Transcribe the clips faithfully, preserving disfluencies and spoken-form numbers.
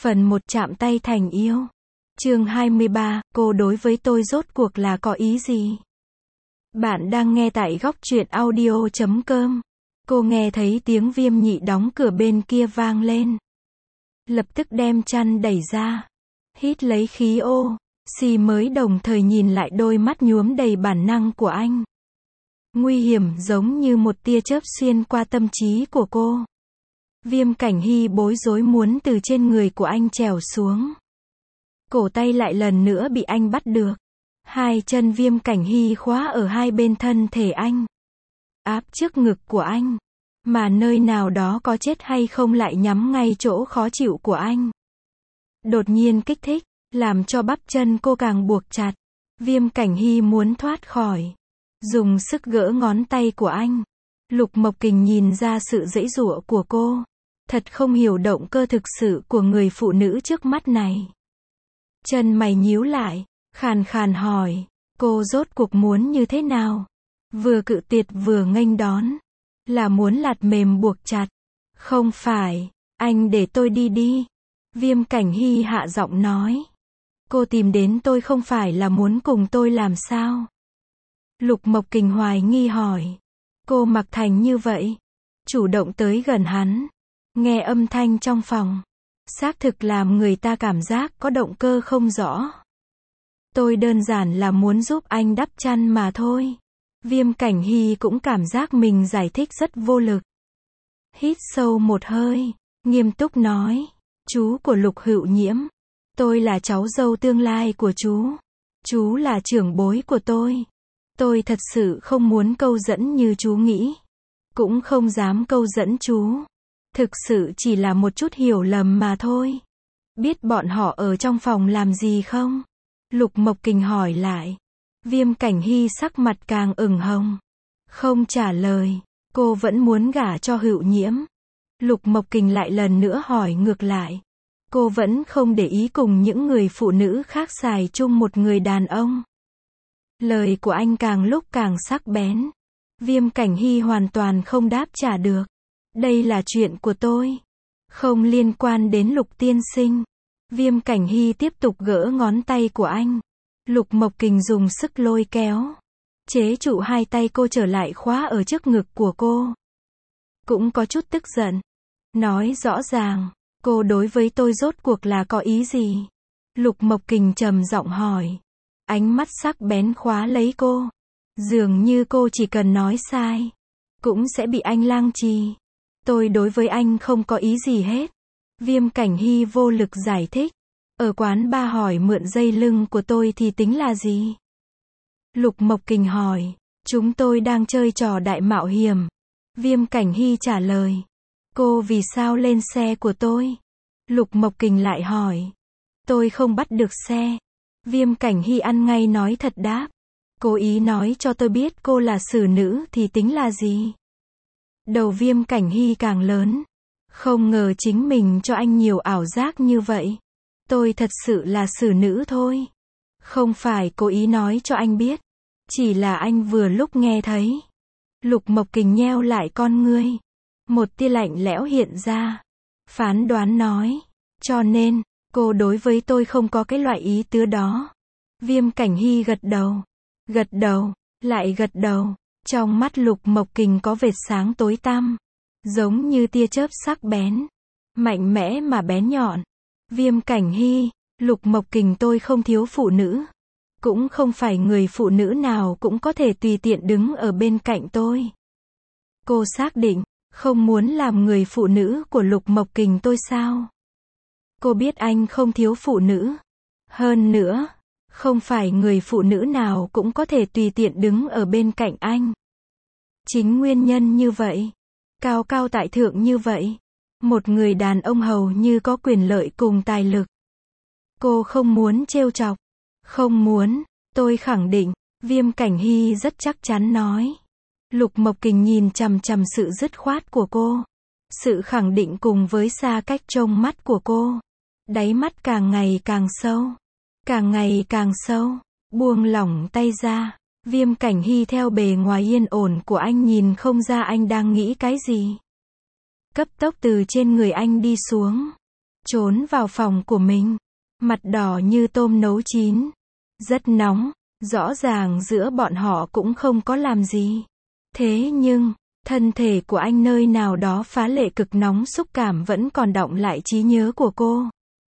Phần một chạm tay thành yêu. Chương hai mươi ba, cô đối với tôi rốt cuộc là có ý gì? Bạn đang nghe tại góc truyện audio chấm com. Cô nghe thấy tiếng Viêm Nhị đóng cửa bên kia vang lên. Lập tức đem chăn đẩy ra. Hít lấy khí ô, xì mới đồng thời nhìn lại đôi mắt nhuốm đầy bản năng của anh. Nguy hiểm giống như một tia chớp xuyên qua tâm trí của cô. Viêm Cảnh Hy bối rối muốn từ trên người của anh trèo xuống. Cổ tay lại lần nữa bị anh bắt được. Hai chân Viêm Cảnh Hy khóa ở hai bên thân thể anh. Áp trước ngực của anh. Mà nơi nào đó có chết hay không lại nhắm ngay chỗ khó chịu của anh. Đột nhiên kích thích, làm cho bắp chân cô càng buộc chặt. Viêm Cảnh Hy muốn thoát khỏi. Dùng sức gỡ ngón tay của anh. Lục Mộc Kình nhìn ra sự giãy giụa của cô. Thật không hiểu động cơ thực sự của người phụ nữ trước mắt này. Chân mày nhíu lại, khàn khàn hỏi, cô rốt cuộc muốn như thế nào? Vừa cự tuyệt vừa nghênh đón. Là muốn lạt mềm buộc chặt. Không phải, anh để tôi đi đi. Viêm Cảnh Hy hạ giọng nói. Cô tìm đến tôi không phải là muốn cùng tôi làm sao? Lục Mộc Kình hoài nghi hỏi. Cô mặc thành như vậy. Chủ động tới gần hắn. Nghe âm thanh trong phòng. Xác thực làm người ta cảm giác có động cơ không rõ. Tôi đơn giản là muốn giúp anh đắp chăn mà thôi. Viêm Cảnh Hy cũng cảm giác mình giải thích rất vô lực. Hít sâu một hơi, nghiêm túc nói. Chú của Lục Hữu Nhiễm. Tôi là cháu dâu tương lai của chú. Chú là trưởng bối của tôi. Tôi thật sự không muốn câu dẫn như chú nghĩ. Cũng không dám câu dẫn chú. Thực sự chỉ là một chút hiểu lầm mà thôi. Biết bọn họ ở trong phòng làm gì không? Lục Mộc Kình hỏi lại. Viêm Cảnh Hy sắc mặt càng ửng hồng. Không trả lời. Cô vẫn muốn gả cho Hữu Nhiễm. Lục Mộc Kình lại lần nữa hỏi ngược lại. Cô vẫn không để ý cùng những người phụ nữ khác xài chung một người đàn ông. Lời của anh càng lúc càng sắc bén. Viêm Cảnh Hy hoàn toàn không đáp trả được. Đây là chuyện của tôi. Không liên quan đến Lục tiên sinh. Viêm Cảnh Hy tiếp tục gỡ ngón tay của anh. Lục Mộc Kình dùng sức lôi kéo. Chế trụ hai tay cô trở lại khóa ở trước ngực của cô. Cũng có chút tức giận. Nói rõ ràng, cô đối với tôi rốt cuộc là có ý gì? Lục Mộc Kình trầm giọng hỏi. Ánh mắt sắc bén khóa lấy cô. Dường như cô chỉ cần nói sai, cũng sẽ bị anh lăng trì. Tôi đối với anh không có ý gì hết. Viêm Cảnh Hy vô lực giải thích. Ở quán ba hỏi mượn dây lưng của tôi thì tính là gì? Lục Mộc Kình hỏi. Chúng tôi đang chơi trò đại mạo hiểm. Viêm Cảnh Hy trả lời. Cô vì sao lên xe của tôi? Lục Mộc Kình lại hỏi. Tôi không bắt được xe. Viêm Cảnh Hy ăn ngay nói thật đáp. Cố ý nói cho tôi biết cô là xử nữ thì tính là gì? Đầu Viêm Cảnh Hy càng lớn. Không ngờ chính mình cho anh nhiều ảo giác như vậy. Tôi thật sự là xử nữ thôi. Không phải cố ý nói cho anh biết. Chỉ là anh vừa lúc nghe thấy. Lục Mộc Kình nheo lại con ngươi. Một tia lạnh lẽo hiện ra. Phán đoán nói. Cho nên, cô đối với tôi không có cái loại ý tứ đó. Viêm Cảnh Hy gật đầu. Gật đầu, lại gật đầu. Trong mắt Lục Mộc Kình có vệt sáng tối tăm. Giống như tia chớp sắc bén. Mạnh mẽ mà bén nhọn. Viêm Cảnh Hy, Lục Mộc Kình tôi không thiếu phụ nữ. Cũng không phải người phụ nữ nào cũng có thể tùy tiện đứng ở bên cạnh tôi. Cô xác định, không muốn làm người phụ nữ của Lục Mộc Kình tôi sao? Cô biết anh không thiếu phụ nữ. Hơn nữa, không phải người phụ nữ nào cũng có thể tùy tiện đứng ở bên cạnh anh. Chính nguyên nhân như vậy. Cao cao tại thượng như vậy. Một người đàn ông hầu như có quyền lợi cùng tài lực. Cô không muốn trêu chọc. Không muốn, tôi khẳng định. Viêm Cảnh Hy rất chắc chắn nói. Lục Mộc Kình nhìn chằm chằm sự dứt khoát của cô. Sự khẳng định cùng với xa cách trông mắt của cô. Đáy mắt càng ngày càng sâu. Càng ngày càng sâu. Buông lỏng tay ra. Viêm Cảnh Hy theo bề ngoài yên ổn của anh nhìn không ra anh đang nghĩ cái gì. Cấp tốc từ trên người anh đi xuống. trốn vào phòng của mình, mặt đỏ như tôm nấu chín. Rất nóng, rõ ràng giữa bọn họ cũng không có làm gì. Thế nhưng, thân thể của anh nơi nào đó phá lệ cực nóng, xúc cảm vẫn còn đọng lại trí nhớ của cô.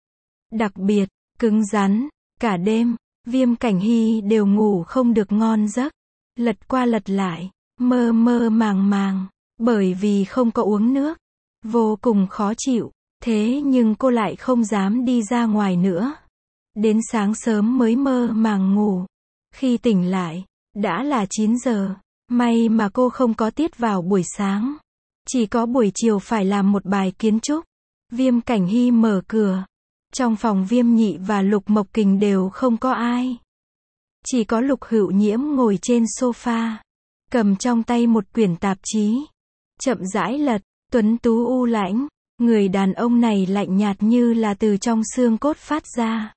Đặc biệt, cứng rắn, cả đêm, Viêm Cảnh Hy đều ngủ không được ngon giấc. Lật qua lật lại, mơ mơ màng màng, bởi vì không có uống nước. Vô cùng khó chịu, thế nhưng cô lại không dám đi ra ngoài nữa. Đến sáng sớm mới mơ màng ngủ. Khi tỉnh lại, đã là chín giờ. May mà cô không có tiết vào buổi sáng. Chỉ có buổi chiều phải làm một bài kiến trúc. Viêm Cảnh Hy mở cửa. Trong phòng Viêm Nhị và Lục Mộc Kình đều không có ai. Chỉ có Lục Hữu Nhiễm ngồi trên sofa, cầm trong tay một quyển tạp chí. Chậm rãi lật, tuấn tú u lãnh. Người đàn ông này lạnh nhạt như là từ trong xương cốt phát ra.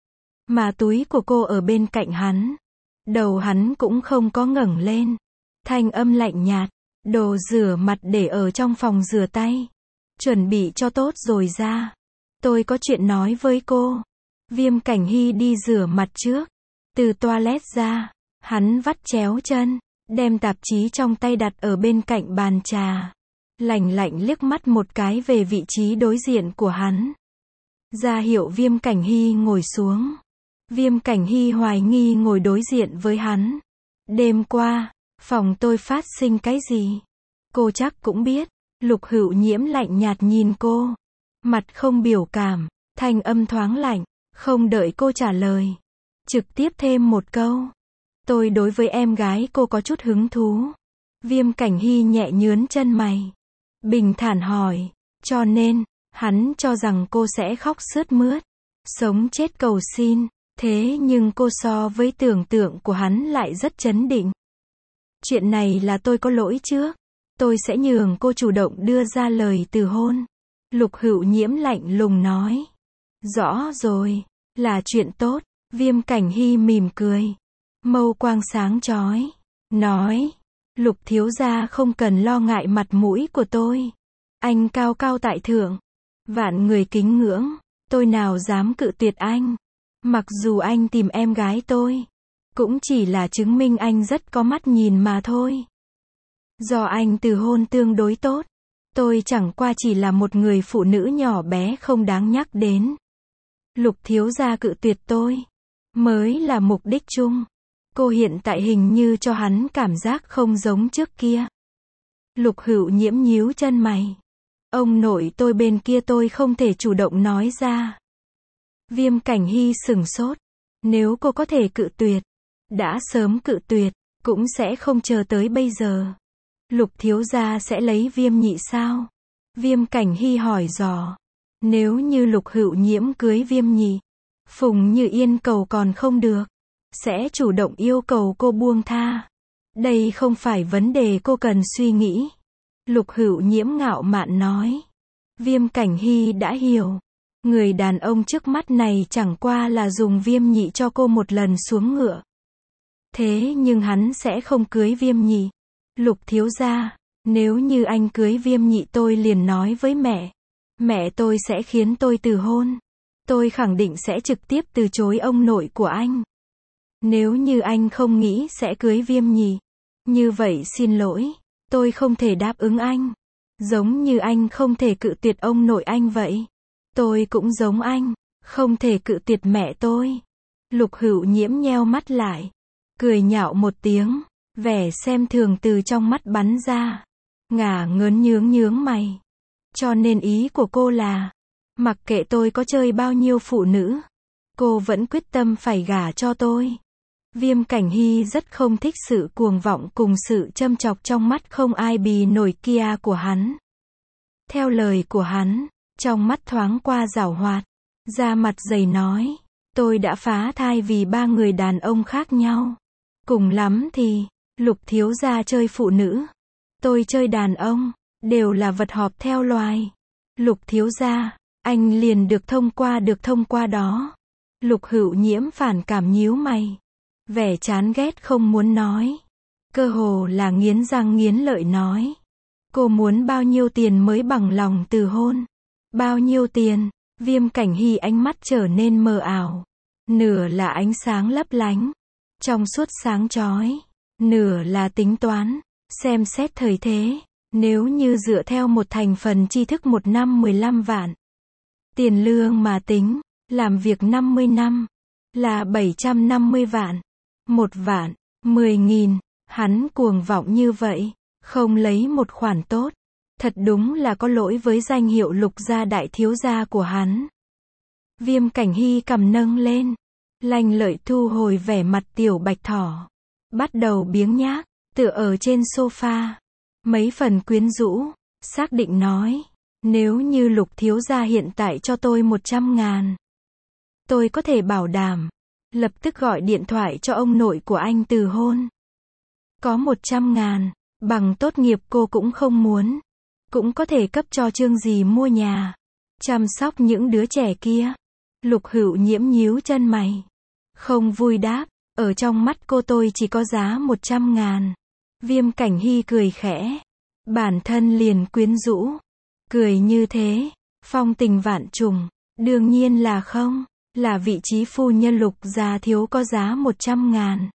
Mà túi của cô ở bên cạnh hắn. Đầu hắn cũng không có ngẩng lên. Thanh âm lạnh nhạt. Đồ rửa mặt để ở trong phòng rửa tay. Chuẩn bị cho tốt rồi ra. Tôi có chuyện nói với cô. Viêm Cảnh Hy đi rửa mặt trước. Từ toilet ra, hắn vắt chéo chân, đem tạp chí trong tay đặt ở bên cạnh bàn trà. Lạnh lạnh liếc mắt một cái về vị trí đối diện của hắn. Ra hiệu Viêm Cảnh Hy ngồi xuống. Viêm Cảnh Hy hoài nghi ngồi đối diện với hắn. Đêm qua, phòng tôi phát sinh cái gì? Cô chắc cũng biết. Lục Hữu Nhiễm lạnh nhạt nhìn cô. Mặt không biểu cảm, thanh âm thoáng lạnh, không đợi cô trả lời. Trực tiếp thêm một câu. Tôi đối với em gái cô có chút hứng thú. Viêm Cảnh Hy nhẹ nhướn chân mày. Bình thản hỏi. Cho nên, hắn cho rằng cô sẽ khóc sướt mướt. Sống chết cầu xin. Thế nhưng cô so với tưởng tượng của hắn lại rất trấn định. Chuyện này là tôi có lỗi trước. Tôi sẽ nhường cô chủ động đưa ra lời từ hôn. Lục Hữu Nhiễm lạnh lùng nói. Rõ rồi, là chuyện tốt. Viêm Cảnh Hy mỉm cười. Mâu quang sáng chói. Nói. Lục thiếu gia không cần lo ngại mặt mũi của tôi. Anh cao cao tại thượng. Vạn người kính ngưỡng. Tôi nào dám cự tuyệt anh. Mặc dù anh tìm em gái tôi. Cũng chỉ là chứng minh anh rất có mắt nhìn mà thôi. Do anh từ hôn tương đối tốt. Tôi chẳng qua chỉ là một người phụ nữ nhỏ bé không đáng nhắc đến. Lục thiếu gia cự tuyệt tôi. Mới là mục đích chung. Cô hiện tại hình như cho hắn cảm giác không giống trước kia. Lục Hữu Nhiễm nhíu chân mày. Ông nội tôi bên kia tôi không thể chủ động nói ra. Viêm Cảnh Hy sửng sốt. Nếu cô có thể cự tuyệt. Đã sớm cự tuyệt. Cũng sẽ không chờ tới bây giờ. Lục thiếu gia sẽ lấy Viêm Nhị sao? Viêm Cảnh Hy hỏi dò. Nếu như Lục Hữu Nhiễm cưới Viêm Nhị. Phùng Như Yên cầu còn không được. Sẽ chủ động yêu cầu cô buông tha. Đây không phải vấn đề cô cần suy nghĩ. Lục Hữu Nhiễm ngạo mạn nói. Viêm Cảnh Hy đã hiểu. Người đàn ông trước mắt này chẳng qua là dùng Viêm Nhị cho cô một lần xuống ngựa. Thế nhưng hắn sẽ không cưới Viêm Nhị. Lục thiếu gia, nếu như anh cưới Viêm Nhị tôi liền nói với mẹ. Mẹ tôi sẽ khiến tôi từ hôn. Tôi khẳng định sẽ trực tiếp từ chối ông nội của anh. Nếu như anh không nghĩ sẽ cưới Viêm Nhị. Như vậy xin lỗi, tôi không thể đáp ứng anh. Giống như anh không thể cự tuyệt ông nội anh vậy. Tôi cũng giống anh, không thể cự tuyệt mẹ tôi. Lục Hữu Nhiễm nheo mắt lại. Cười nhạo một tiếng. Vẻ xem thường từ trong mắt bắn ra. Ngả ngớn nhướng nhướng mày. Cho nên ý của cô là. Mặc kệ tôi có chơi bao nhiêu phụ nữ. Cô vẫn quyết tâm phải gả cho tôi. Viêm Cảnh Hy rất không thích sự cuồng vọng cùng sự châm chọc trong mắt không ai bì nổi kia của hắn. Theo lời của hắn, trong mắt thoáng qua giảo hoạt. Da mặt dày nói. Tôi đã phá thai vì ba người đàn ông khác nhau. Cùng lắm thì. Lục thiếu gia chơi phụ nữ. Tôi chơi đàn ông. Đều là vật họp theo loài. Lục thiếu gia. Anh liền được thông qua được thông qua đó. Lục Hữu Nhiễm phản cảm nhíu mày. Vẻ chán ghét không muốn nói. Cơ hồ là nghiến răng nghiến lợi nói. Cô muốn bao nhiêu tiền mới bằng lòng từ hôn? Bao nhiêu tiền? Viêm Cảnh Hy ánh mắt trở nên mờ ảo. Nửa là ánh sáng lấp lánh, trong suốt sáng chói. Nửa là tính toán, xem xét thời thế. Nếu như dựa theo một thành phần tri thức một năm mười lăm vạn. Tiền lương mà tính, làm việc năm mươi năm, là bảy trăm năm mươi vạn. Một vạn, mười nghìn, hắn cuồng vọng như vậy, không lấy một khoản tốt. Thật đúng là có lỗi với danh hiệu Lục gia đại thiếu gia của hắn. Viêm Cảnh Hy cầm nâng lên, lanh lợi thu hồi vẻ mặt tiểu bạch thỏ. Bắt đầu biếng nhác, tựa ở trên sofa. Mấy phần quyến rũ, xác định nói. Nếu như Lục thiếu gia hiện tại cho tôi một trăm ngàn. Tôi có thể bảo đảm, lập tức gọi điện thoại cho ông nội của anh từ hôn. Có một trăm ngàn, bằng tốt nghiệp cô cũng không muốn. Cũng có thể cấp cho Trương Dì mua nhà. Chăm sóc những đứa trẻ kia. Lục Hữu Nhiễm nhíu chân mày. Không vui đáp, ở trong mắt cô tôi chỉ có giá một trăm ngàn. Viêm Cảnh Hy cười khẽ. Bản thân liền quyến rũ. Cười như thế, phong tình vạn trùng. Đương nhiên là không. Là vị trí phu nhân Lục gia thiếu có giá một trăm ngàn.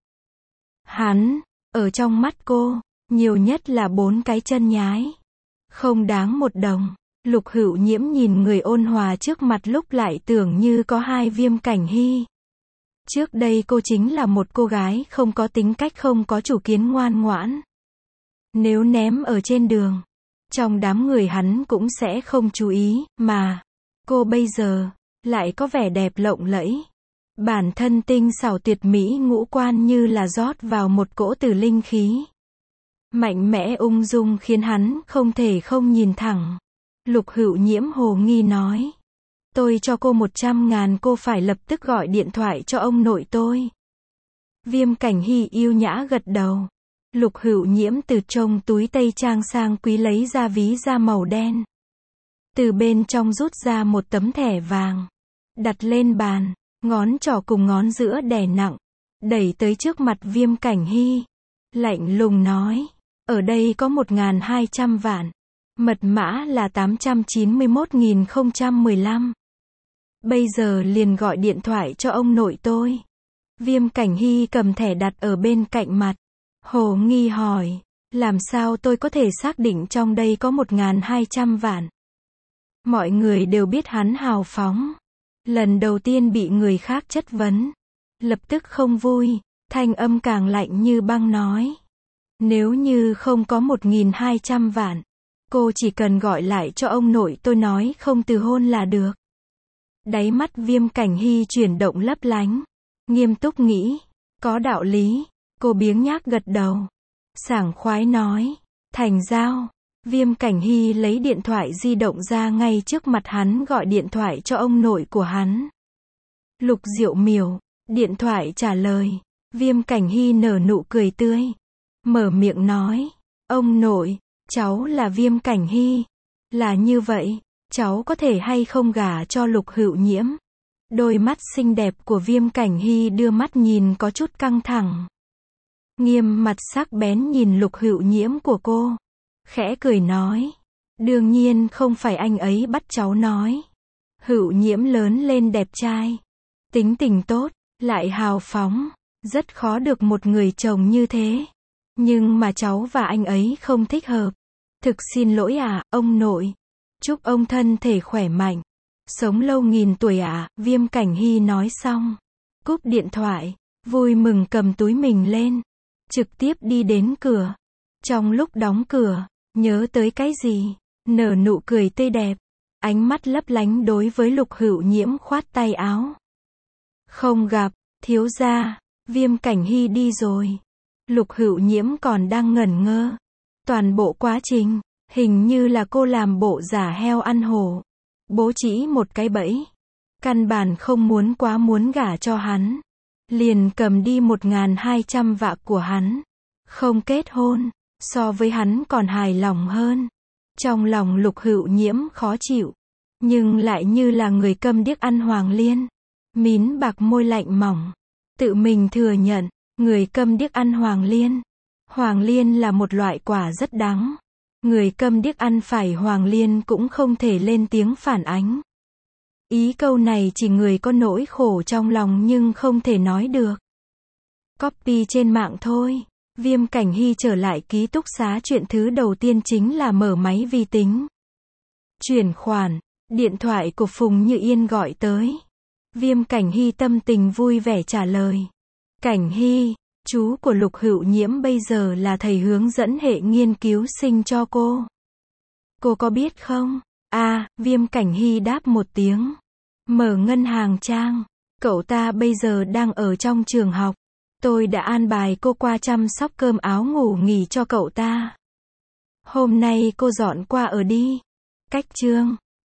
Hắn, ở trong mắt cô, nhiều nhất là bốn cái chân nhái. Không đáng một đồng. Lục Hữu Nhiễm nhìn người ôn hòa trước mặt lúc lại tưởng như có hai Viêm Cảnh Hy. Trước đây cô chính là một cô gái không có tính cách, không có chủ kiến, ngoan ngoãn. Nếu ném ở trên đường, trong đám người hắn cũng sẽ không chú ý, mà cô bây giờ lại có vẻ đẹp lộng lẫy. Bản thân tinh xảo tuyệt mỹ, ngũ quan như là rót vào một cỗ tử linh khí. Mạnh mẽ ung dung khiến hắn không thể không nhìn thẳng. Lục Hữu Nhiễm hồ nghi nói. Tôi cho cô một trăm ngàn, cô phải lập tức gọi điện thoại cho ông nội tôi. Viêm Cảnh Hy yêu nhã gật đầu. Lục Hữu Nhiễm từ trong túi tây trang sang quý lấy ra ví da màu đen. Từ bên trong rút ra một tấm thẻ vàng. Đặt lên bàn, ngón trỏ cùng ngón giữa đè nặng. Đẩy tới trước mặt Viêm Cảnh Hy. Lạnh lùng nói. Ở đây có một nghìn hai trăm vạn. Mật mã là tám trăm chín mươi mốt nghìn không trăm mười lăm. Bây giờ liền gọi điện thoại cho ông nội tôi. Viêm Cảnh Hy cầm thẻ đặt ở bên cạnh mặt. Hồ nghi hỏi. Làm sao tôi có thể xác định trong đây có một nghìn hai trăm vạn? Mọi người đều biết hắn hào phóng. Lần đầu tiên bị người khác chất vấn. Lập tức không vui. Thanh âm càng lạnh như băng nói. Nếu như không có một nghìn hai trăm vạn, cô chỉ cần gọi lại cho ông nội tôi nói không từ hôn là được. Đáy mắt Viêm Cảnh Hy chuyển động lấp lánh. Nghiêm túc nghĩ. Có đạo lý. Cô biếng nhác gật đầu. Sảng khoái nói. Thành giao. Viêm Cảnh Hy lấy điện thoại di động ra, ngay trước mặt hắn gọi điện thoại cho ông nội của hắn. Lục Diệu Miểu. Điện thoại trả lời. Viêm Cảnh Hy nở nụ cười tươi. Mở miệng nói. Ông nội, cháu là Viêm Cảnh Hy. Là như vậy, cháu có thể hay không gả cho Lục Hữu Nhiễm? Đôi mắt xinh đẹp của Viêm Cảnh Hy đưa mắt nhìn có chút căng thẳng. Nghiêm mặt sắc bén nhìn Lục Hữu Nhiễm của cô. Khẽ cười nói. Đương nhiên không phải anh ấy bắt cháu nói. Hữu Nhiễm lớn lên đẹp trai. Tính tình tốt, lại hào phóng. Rất khó được một người chồng như thế. Nhưng mà cháu và anh ấy không thích hợp. Thực xin lỗi à, ông nội. Chúc ông thân thể khỏe mạnh. Sống lâu nghìn tuổi ạ, à, Viêm Cảnh Hy nói xong. Cúp điện thoại, vui mừng cầm túi mình lên. Trực tiếp đi đến cửa. Trong lúc đóng cửa, nhớ tới cái gì, nở nụ cười tươi đẹp. Ánh mắt lấp lánh đối với Lục Hữu Nhiễm khoát tay áo. Không gặp, thiếu gia, Viêm Cảnh Hy đi rồi. Lục Hữu Nhiễm còn đang ngẩn ngơ. Toàn bộ quá trình, hình như là cô làm bộ giả heo ăn hổ. Bố trí một cái bẫy. Căn bản không muốn quá muốn gả cho hắn. Liền cầm đi một nghìn hai trăm vạn của hắn. Không kết hôn, so với hắn còn hài lòng hơn. Trong lòng Lục Hữu Nhiễm khó chịu. Nhưng lại như là người câm điếc ăn hoàng liên. Mím bạc môi lạnh mỏng. Tự mình thừa nhận, người câm điếc ăn hoàng liên. Hoàng liên là một loại quả rất đắng. Người câm điếc ăn phải hoàng liên cũng không thể lên tiếng phản ánh. Ý câu này chỉ người có nỗi khổ trong lòng nhưng không thể nói được. Copy trên mạng thôi. Viêm Cảnh Hy trở lại ký túc xá, chuyện thứ đầu tiên chính là mở máy vi tính. Chuyển khoản. Điện thoại của Phùng Như Yên gọi tới. Viêm Cảnh Hy tâm tình vui vẻ trả lời. Cảnh Hy, chú của Lục Hữu Nhiễm bây giờ là thầy hướng dẫn hệ nghiên cứu sinh cho cô. Cô có biết không? À, Viêm Cảnh Hy đáp một tiếng. Mở ngân hàng trang. Cậu ta bây giờ đang ở trong trường học. Tôi đã an bài cô qua chăm sóc cơm áo ngủ nghỉ cho cậu ta. Hôm nay cô dọn qua ở đi. Cách chương